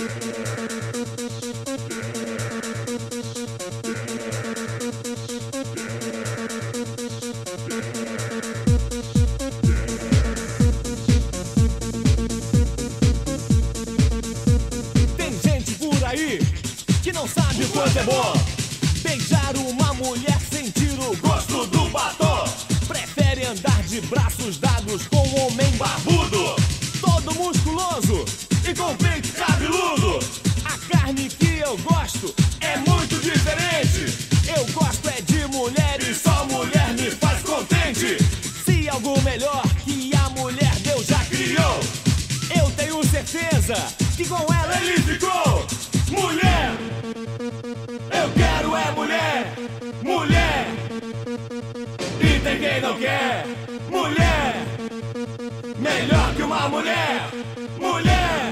Que não sabe o quanto é bom beijar uma mulher, sentir o gosto do batom. Prefere andar de braços dados com um homem barbudo, todo musculoso e com peito cabeludo. A carne que eu gosto é muito diferente. Eu gosto é de mulher e só mulher me faz contente. Se algo melhor que a mulher Deus já criou, eu tenho certeza que com ela ele ficou. Mulher, eu quero é mulher, mulher. E tem quem não quer, mulher. Melhor que uma mulher, mulher.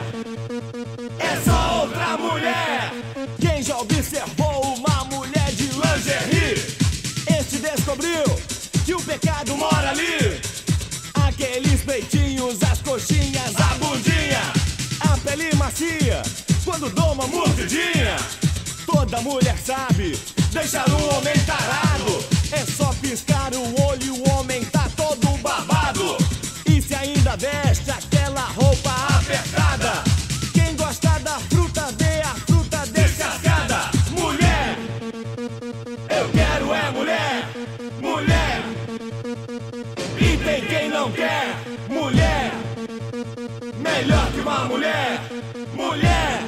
É só outra mulher. Quem já observou uma mulher de lingerie, este descobriu que o pecado mora ali. Aqueles peitinhos, as coxinhas, a bundinha, a pele macia quando dou uma mordidinha. Toda mulher sabe deixar um homem tarado. É só piscar o olho e o homem tá todo babado. E se ainda veste aquela roupa apertada, quem gosta da fruta vê a fruta descascada. Mulher, eu quero é mulher, mulher. E tem quem não quer, mulher. Melhor que uma mulher, mulher.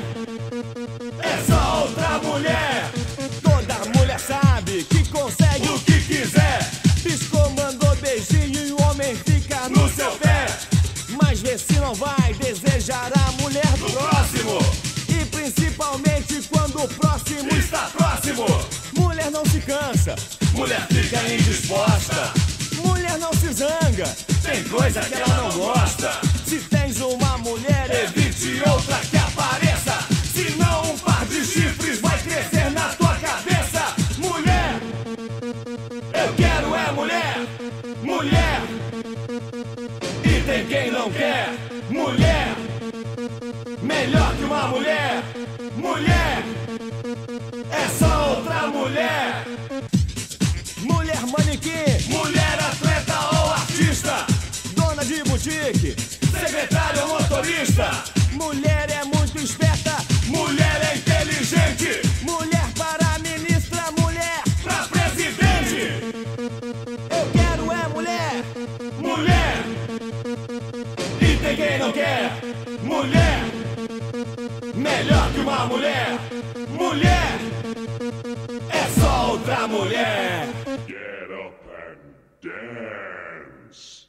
É só outra mulher. Toda mulher sabe que consegue o que quiser. Piscou, mandou beijinho e o homem fica no seu pé. Mas vê se não vai desejar a mulher do próximo. E principalmente quando o próximo está próximo. Mulher não se cansa, mulher fica indisposta. Mulher não se zanga, tem coisa que ela não gosta. Se tens uma mulher, evite outra que apareça. Senão um par de chifres vai crescer na tua cabeça. Mulher, eu quero é mulher, mulher. E tem quem não quer, mulher. Melhor que uma mulher, mulher. É só outra mulher. Mulher manequim, mulher atleta ou artista, dona de boutique, secretária ou motorista. Mulher é muito esperta, mulher é inteligente. Mulher para ministra, mulher pra presidente. Eu quero é mulher, mulher. E tem quem não quer, mulher. Melhor que uma mulher, mulher. É só outra mulher. Get up and dance.